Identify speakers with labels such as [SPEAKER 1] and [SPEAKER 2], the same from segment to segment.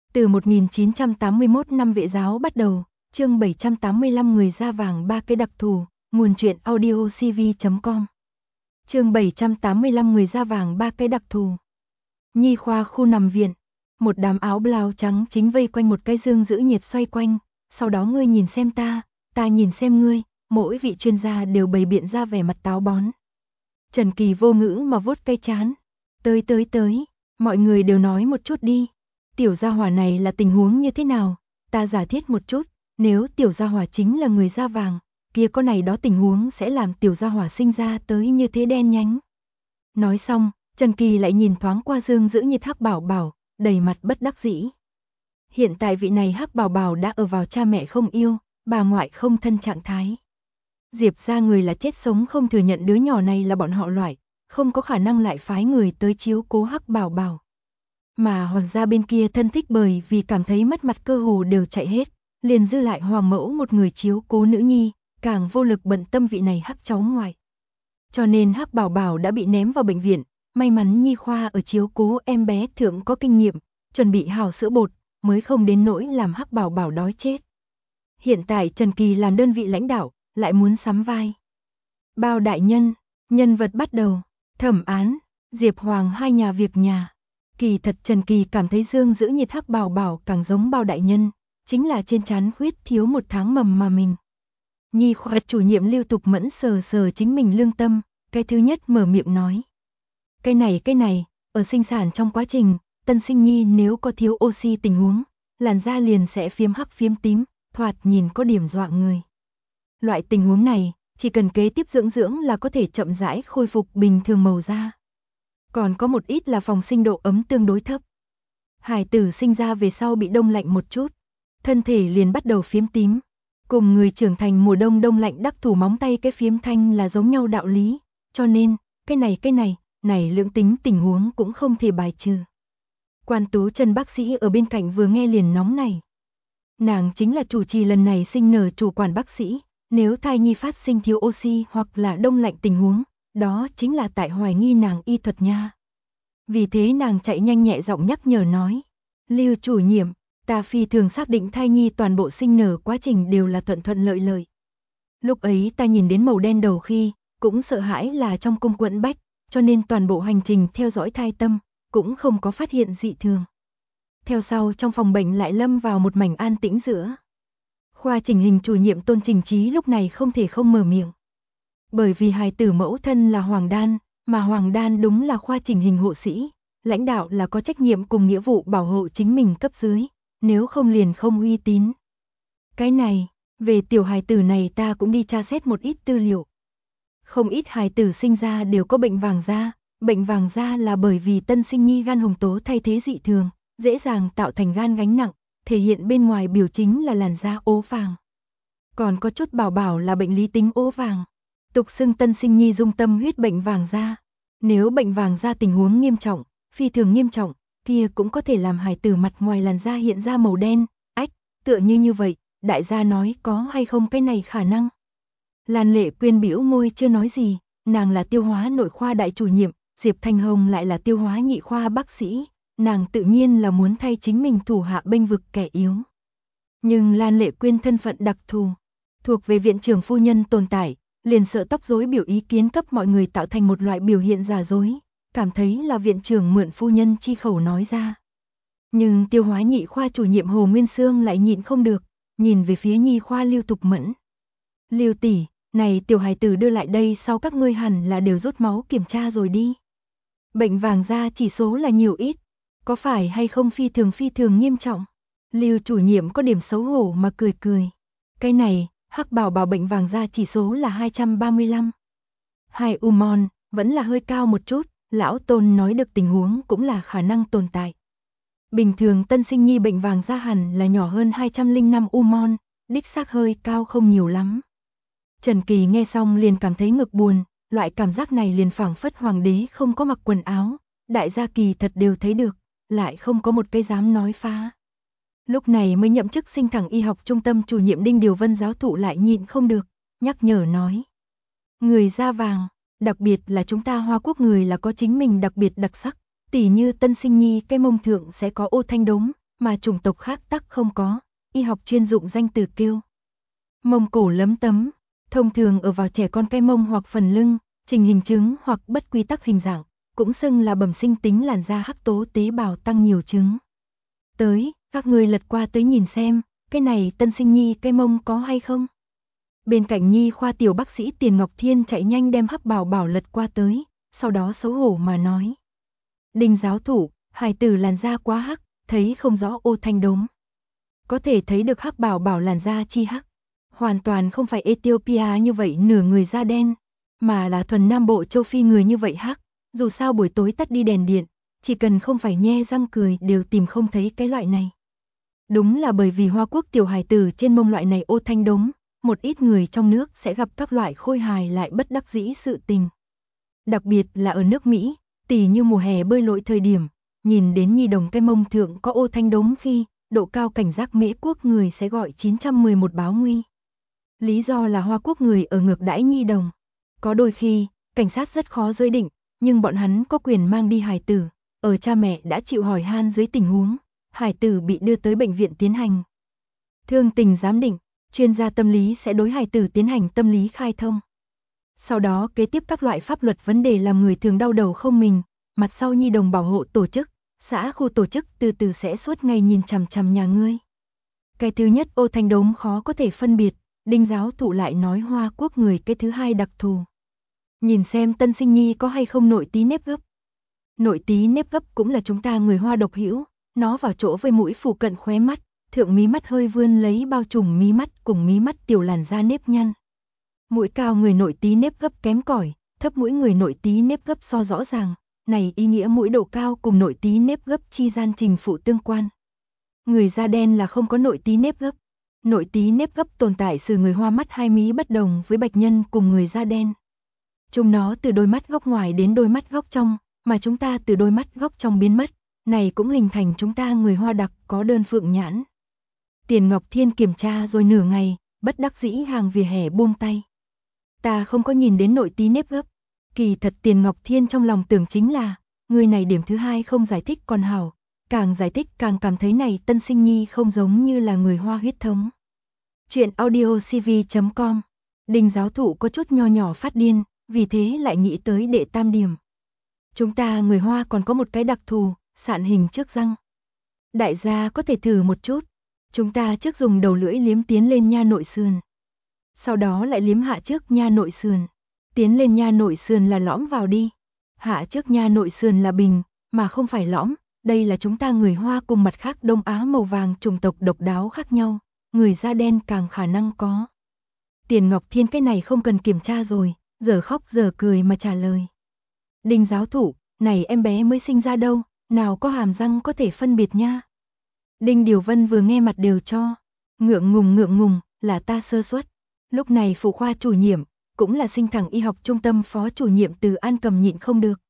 [SPEAKER 1] Từ 1981 năm vệ giáo bắt đầu, chương 785 người da vàng ba cái đặc thù, nguồn truyện audiocv.com. Chương 785 người da vàng ba cái đặc thù. Nhi khoa khu nằm viện, một đám áo blau trắng chính vây quanh một cái dương giữ nhiệt xoay quanh, sau đó ngươi nhìn xem ta nhìn xem ngươi, mỗi vị chuyên gia đều bày biện ra vẻ mặt táo bón. Trần Kỳ vô ngữ mà vuốt cái trán. Tới, mọi người đều nói một chút đi. Tiểu gia hỏa này là tình huống như thế nào? Ta giả thiết một chút, nếu tiểu gia hỏa chính là người da vàng, kia có này đó tình huống sẽ làm tiểu gia hỏa sinh ra tới như thế đen nhánh. Nói xong, Trần Kỳ lại nhìn thoáng qua dương giữ nhiệt Hắc Bảo Bảo, đầy mặt bất đắc dĩ. Hiện tại vị này Hắc Bảo Bảo đã ở vào cha mẹ không yêu, bà ngoại không thân trạng thái. Diệp gia người là chết sống không thừa nhận đứa nhỏ này là bọn họ loại, không có khả năng lại phái người tới chiếu cố Hắc Bảo Bảo. Mà Hoàng gia bên kia thân thích bởi vì cảm thấy mất mặt cơ hồ đều chạy hết, liền dư lại Hoàng mẫu một người chiếu cố nữ nhi, càng vô lực bận tâm vị này Hắc cháu ngoại. Cho nên Hắc Bảo Bảo đã bị ném vào bệnh viện, may mắn Nhi khoa ở chiếu cố em bé thượng có kinh nghiệm, chuẩn bị hào sữa bột, mới không đến nỗi làm Hắc Bảo Bảo đói chết. Hiện tại Trần Kỳ làm đơn vị lãnh đạo, lại muốn sắm vai. Bao đại nhân, nhân vật bắt đầu, thẩm án, Diệp Hoàng hai nhà việc nhà. Kỳ thật Trần Kỳ cảm thấy dương giữ nhiệt Hắc Bảo Bảo càng giống bao đại nhân, chính là trên trán khuyết thiếu một tháng mầm mà mình. Nhi khoa chủ nhiệm Lưu Tục Mẫn sờ sờ chính mình lương tâm, cái thứ nhất mở miệng nói. Cái này, ở sinh sản trong quá trình, tân sinh nhi nếu có thiếu oxy tình huống, làn da liền sẽ phiếm hắc phiếm tím, thoạt nhìn có điểm dọa người. Loại tình huống này, chỉ cần kế tiếp dưỡng là có thể chậm rãi khôi phục bình thường màu da. Còn có một ít là phòng sinh độ ấm tương đối thấp. Hải tử sinh ra về sau bị đông lạnh một chút, thân thể liền bắt đầu phiếm tím. Cùng người trưởng thành mùa đông đông lạnh đắc thủ móng tay cái phiếm thanh là giống nhau đạo lý, cho nên, cái này lưỡng tính tình huống cũng không thể bài trừ. Quan Tú Trần bác sĩ ở bên cạnh vừa nghe liền nóng này. Nàng chính là chủ trì lần này sinh nở chủ quản bác sĩ, nếu thai nhi phát sinh thiếu oxy hoặc là đông lạnh tình huống, đó chính là tại hoài nghi nàng y thuật nha. Vì thế nàng chạy nhanh nhẹ giọng nhắc nhở nói, Lưu chủ nhiệm, ta phi thường xác định thai nhi toàn bộ sinh nở quá trình đều là thuận lợi. Lúc ấy ta nhìn đến màu đen đầu khi, cũng sợ hãi là trong cung quẫn bách, cho nên toàn bộ hành trình theo dõi thai tâm, cũng không có phát hiện dị thường. Theo sau trong phòng bệnh lại lâm vào một mảnh an tĩnh giữa. Khoa chỉnh hình chủ nhiệm Tôn Trình Trí lúc này không thể không mở miệng. Bởi vì hài tử mẫu thân là Hoàng Đan, mà Hoàng Đan đúng là khoa chỉnh hình hộ sĩ, lãnh đạo là có trách nhiệm cùng nghĩa vụ bảo hộ chính mình cấp dưới, nếu không liền không uy tín. Cái này, về tiểu hài tử này ta cũng đi tra xét một ít tư liệu. Không ít hài tử sinh ra đều có bệnh vàng da là bởi vì tân sinh nhi gan hồng tố thay thế dị thường, dễ dàng tạo thành gan gánh nặng, thể hiện bên ngoài biểu chính là làn da ố vàng. Còn có chút bảo bảo là bệnh lý tính ố vàng, tục xưng tân sinh nhi dung tâm huyết bệnh vàng da. Nếu bệnh vàng da tình huống nghiêm trọng, phi thường nghiêm trọng, kia cũng có thể làm hài tử mặt ngoài làn da hiện ra màu đen, tựa như vậy, đại gia nói có hay không cái này khả năng. Lan Lệ Quyên bĩu môi chưa nói gì, nàng là tiêu hóa nội khoa đại chủ nhiệm, Diệp Thanh Hồng lại là tiêu hóa nhị khoa bác sĩ, nàng tự nhiên là muốn thay chính mình thủ hạ bênh vực kẻ yếu. Nhưng Lan Lệ Quyên thân phận đặc thù, thuộc về viện trưởng phu nhân tồn tại, liền sợ tóc rối biểu ý kiến cấp mọi người tạo thành một loại biểu hiện giả dối, cảm thấy là viện trưởng mượn phu nhân chi khẩu nói ra. Nhưng tiêu hóa nhị khoa chủ nhiệm Hồ Nguyên Sương lại nhịn không được, nhìn về phía nhi khoa Lưu Tục Mẫn. Lưu tỷ, này tiểu hài tử đưa lại đây sau các ngươi hẳn là đều rút máu kiểm tra rồi đi. Bệnh vàng da chỉ số là nhiều ít, có phải hay không phi thường nghiêm trọng? Lưu chủ nhiệm có điểm xấu hổ mà cười. Cái này, Hắc Bảo Bảo bệnh vàng da chỉ số là 235. 2 umon, vẫn là hơi cao một chút, lão Tôn nói được tình huống cũng là khả năng tồn tại. Bình thường tân sinh nhi bệnh vàng da hẳn là nhỏ hơn 205 umon, đích xác hơi cao không nhiều lắm. Trần Kỳ nghe xong liền cảm thấy ngực buồn, loại cảm giác này liền phảng phất hoàng đế không có mặc quần áo, đại gia kỳ thật đều thấy được, lại không có một cái dám nói phá. Lúc này mới nhậm chức sinh thẳng y học trung tâm chủ nhiệm Đinh Điều Vân giáo thụ lại nhịn không được, nhắc nhở nói. Người da vàng, đặc biệt là chúng ta Hoa Quốc người là có chính mình đặc biệt đặc sắc. Tỉ như tân sinh nhi cái mông thượng sẽ có ô thanh đốm, mà chủng tộc khác tắc không có, y học chuyên dụng danh từ kêu Mông Cổ lấm tấm, thông thường ở vào trẻ con cái mông hoặc phần lưng, trình hình chứng hoặc bất quy tắc hình dạng, cũng xưng là bẩm sinh tính làn da hắc tố tế bào tăng nhiều chứng. Tới, các người lật qua tới nhìn xem, cái này tân sinh nhi cái mông có hay không? Bên cạnh nhi khoa tiểu bác sĩ Tiền Ngọc Thiên chạy nhanh đem Hắc Bảo Bảo lật qua tới, sau đó xấu hổ mà nói. Đinh giáo thủ, hài tử làn da quá hắc, thấy không rõ ô thanh đốm. Có thể thấy được Hắc Bảo Bảo làn da chi hắc. Hoàn toàn không phải Ethiopia như vậy nửa người da đen, mà là thuần Nam Bộ châu Phi người như vậy hắc. Dù sao buổi tối tắt đi đèn điện, chỉ cần không phải nhe răng cười đều tìm không thấy cái loại này. Đúng là bởi vì Hoa Quốc tiểu hài tử trên mông loại này ô thanh đốm, một ít người trong nước sẽ gặp các loại khôi hài lại bất đắc dĩ sự tình. Đặc biệt là ở nước Mỹ, tỉ như mùa hè bơi lội thời điểm, nhìn đến nhi đồng cái mông thượng có ô thanh đốm khi, độ cao cảnh giác Mễ quốc người sẽ gọi 911 báo nguy. Lý do là Hoa Quốc người ở ngược đãi nhi đồng. Có đôi khi, cảnh sát rất khó giới định, nhưng bọn hắn có quyền mang đi hài tử, ở cha mẹ đã chịu hỏi han dưới tình huống, hài tử bị đưa tới bệnh viện tiến hành thương tình giám định, chuyên gia tâm lý sẽ đối hài tử tiến hành tâm lý khai thông. Sau đó kế tiếp các loại pháp luật vấn đề làm người thường đau đầu không mình, mặt sau nhi đồng bảo hộ tổ chức, xã khu tổ chức từ từ sẽ suốt ngày nhìn chằm chằm nhà ngươi. Cái thứ nhất ô thanh đốm khó có thể phân biệt, Đinh giáo thụ lại nói Hoa Quốc người cái thứ hai đặc thù. Nhìn xem tân sinh nhi có hay không nội tí nếp gấp. Nội tí nếp gấp cũng là chúng ta người Hoa độc hữu, nó vào chỗ với mũi phụ cận khóe mắt, thượng mí mắt hơi vươn lấy bao trùm mí mắt cùng mí mắt tiểu làn da nếp nhăn. Mũi cao người nội tí nếp gấp kém cỏi, thấp mũi người nội tí nếp gấp so rõ ràng, này ý nghĩa mũi độ cao cùng nội tí nếp gấp chi gian trình phụ tương quan. Người da đen là không có nội tí nếp gấp. Nội tí nếp gấp tồn tại từ người Hoa mắt hai mí bất đồng với bạch nhân cùng người da đen. Chúng nó từ đôi mắt góc ngoài đến đôi mắt góc trong, mà chúng ta từ đôi mắt góc trong biến mất, này cũng hình thành chúng ta người Hoa đặc có đơn phượng nhãn. Tiền Ngọc Thiên kiểm tra rồi nửa ngày, bất đắc dĩ hàng vỉa hè buông tay. Ta không có nhìn đến nội tí nếp gấp. Kỳ thật Tiền Ngọc Thiên trong lòng tưởng chính là, người này điểm thứ hai không giải thích còn hảo, càng giải thích càng cảm thấy này tân sinh nhi không giống như là người Hoa huyết thống. Chuyện audiocv.com. Đinh giáo thụ có chút nho nhỏ phát điên, vì thế lại nghĩ tới đệ tam điểm. Chúng ta người Hoa còn có một cái đặc thù, sạn hình trước răng. Đại gia có thể thử một chút. Chúng ta trước dùng đầu lưỡi liếm tiến lên nha nội sườn. Sau đó lại liếm hạ trước nha nội sườn. Tiến lên nha nội sườn là lõm vào đi. Hạ trước nha nội sườn là bình, mà không phải lõm. Đây là chúng ta người Hoa cùng mặt khác Đông Á màu vàng chủng tộc độc đáo khác nhau. Người da đen càng khả năng có. Tiền Ngọc Thiên cái này không cần kiểm tra rồi, giờ khóc giờ cười mà trả lời. Đinh giáo thủ, này em bé mới sinh ra đâu, nào có hàm răng có thể phân biệt nha. Đinh Điều Vân vừa nghe mặt đều cho. Ngượng ngùng, là ta sơ suất. Lúc này phụ khoa chủ nhiệm, cũng là sinh thẳng y học trung tâm phó chủ nhiệm Từ An cầm nhịn không được.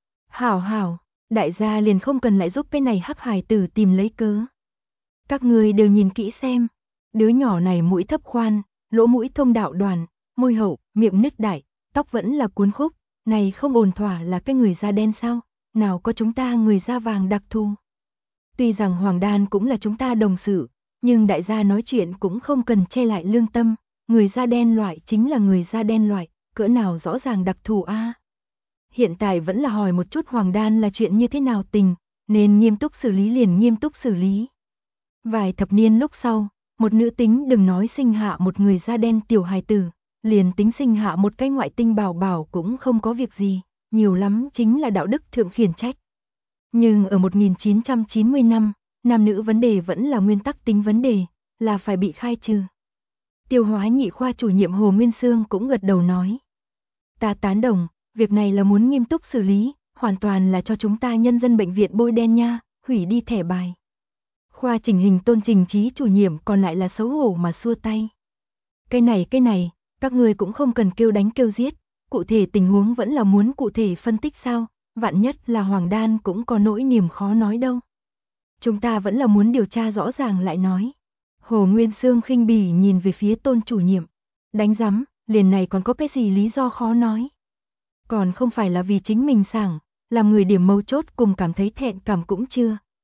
[SPEAKER 1] Hảo, đại gia liền không cần lại giúp cái này hắc hài tử tìm lấy cớ. Các người đều nhìn kỹ xem. Đứa nhỏ này mũi thấp khoan, lỗ mũi thông đạo đoàn, môi hậu, miệng nứt đại, tóc vẫn là cuốn khúc, này không ổn thỏa là cái người da đen sao, nào có chúng ta người da vàng đặc thù. Tuy rằng Hoàng Đan cũng là chúng ta đồng sự, nhưng đại gia nói chuyện cũng không cần che lại lương tâm, người da đen loại chính là người da đen loại, cỡ nào rõ ràng đặc thù a. Hiện tại vẫn là hỏi một chút Hoàng Đan là chuyện như thế nào tình, nên nghiêm túc xử lý liền nghiêm túc xử lý. Vài thập niên lúc sau, một nữ tính đừng nói sinh hạ một người da đen tiểu hài tử, liền tính sinh hạ một cái ngoại tinh bảo bảo cũng không có việc gì, nhiều lắm chính là đạo đức thượng khiển trách. Nhưng ở 1990 năm, nam nữ vấn đề vẫn là nguyên tắc tính vấn đề, là phải bị khai trừ. Tiêu hóa nhị khoa chủ nhiệm Hồ Nguyên Sương cũng gật đầu nói. Ta tán đồng, việc này là muốn nghiêm túc xử lý, hoàn toàn là cho chúng ta nhân dân bệnh viện bôi đen nha, hủy đi thẻ bài. Khoa chỉnh hình Tôn Trình Trí chủ nhiệm còn lại là xấu hổ mà xua tay. Cái này, các người cũng không cần kêu đánh kêu giết, cụ thể tình huống vẫn là muốn cụ thể phân tích sao, vạn nhất là Hoàng Đan cũng có nỗi niềm khó nói đâu. Chúng ta vẫn là muốn điều tra rõ ràng lại nói. Hồ Nguyên Sương khinh bỉ nhìn về phía Tôn chủ nhiệm. Đánh rắm, liền này còn có cái gì lý do khó nói. Còn không phải là vì chính mình sảng, làm người điểm mấu chốt cùng cảm thấy thẹn cảm cũng chưa.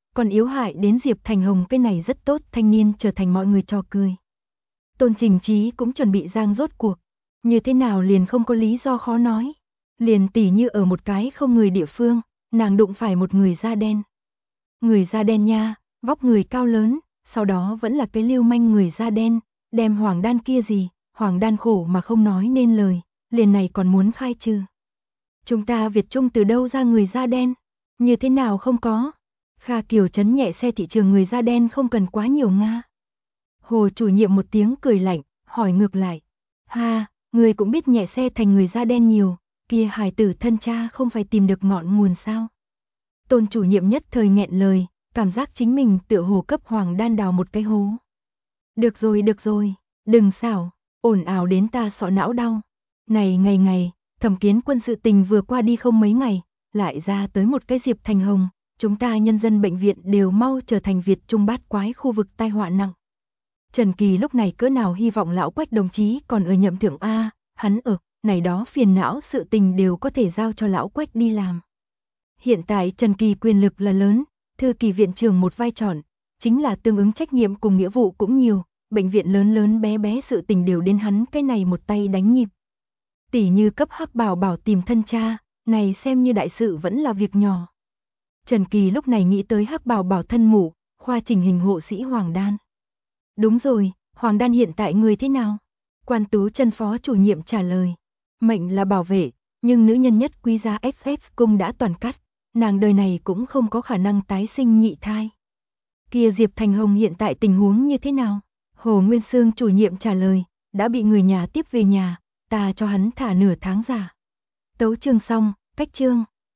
[SPEAKER 1] còn yếu hại đến Diệp Thành Hồng, cái này rất tốt, thanh niên trở thành mọi người trò cười. Tôn Trình Trí cũng chuẩn bị giang rốt cuộc, như thế nào liền không có lý do khó nói. Liền tỉ như ở một cái không người địa phương, nàng đụng phải một người da đen. Người da đen nha, vóc người cao lớn, sau đó vẫn là cái lưu manh người da đen, đem Hoàng Đan kia gì, Hoàng Đan khổ mà không nói nên lời, liền này còn muốn khai trừ. Chúng ta Việt Trung từ đâu ra người da đen? Như thế nào không có? Kha Kiều chấn nhẹ xe, thị trường người da đen không cần quá nhiều Nga. Hồ chủ nhiệm một tiếng cười lạnh, hỏi ngược lại. Ha, người cũng biết nhẹ xe thành người da đen nhiều, kia hài tử thân cha không phải tìm được ngọn nguồn sao? Tôn chủ nhiệm nhất thời nghẹn lời, cảm giác chính mình tựa hồ cấp Hoàng Đan đào một cái hố. Được rồi, đừng xảo, ồn ào đến ta sọ não đau. Này ngày, Thẩm Kiến Quân sự tình vừa qua đi không mấy ngày, lại ra tới một cái Diệp Thành Hồng, chúng ta nhân dân bệnh viện đều mau trở thành Việt Trung bát quái khu vực tai họa nặng. Trần Kỳ lúc này cỡ nào hy vọng lão Quách đồng chí còn ở nhậm thượng A, hắn ở, này đó phiền não sự tình đều có thể giao cho lão Quách đi làm. Hiện tại Trần Kỳ quyền lực là lớn, thư kỳ viện trưởng một vai trò, chính là tương ứng trách nhiệm cùng nghĩa vụ cũng nhiều, bệnh viện lớn lớn bé bé sự tình đều đến hắn cái này một tay đánh nhịp. Tỷ như cấp Hắc Bảo Bảo tìm thân cha, này xem như đại sự vẫn là việc nhỏ. Trần Kỳ lúc này nghĩ tới Hắc Bảo Bảo thân mụ, khoa chỉnh hình hộ sĩ Hoàng Đan. Đúng rồi, Hoàng Đan hiện tại người thế nào? Quan Tú Chân phó chủ nhiệm trả lời. Mệnh là bảo vệ, nhưng nữ nhân nhất quý giá XX cung đã toàn cắt, nàng đời này cũng không có khả năng tái sinh nhị thai. Kia Diệp Thành Hồng hiện tại tình huống như thế nào? Hồ Nguyên Sương chủ nhiệm trả lời, đã bị người nhà tiếp về nhà, ta cho hắn thả nửa tháng giả. Tấu chương xong, cách chương.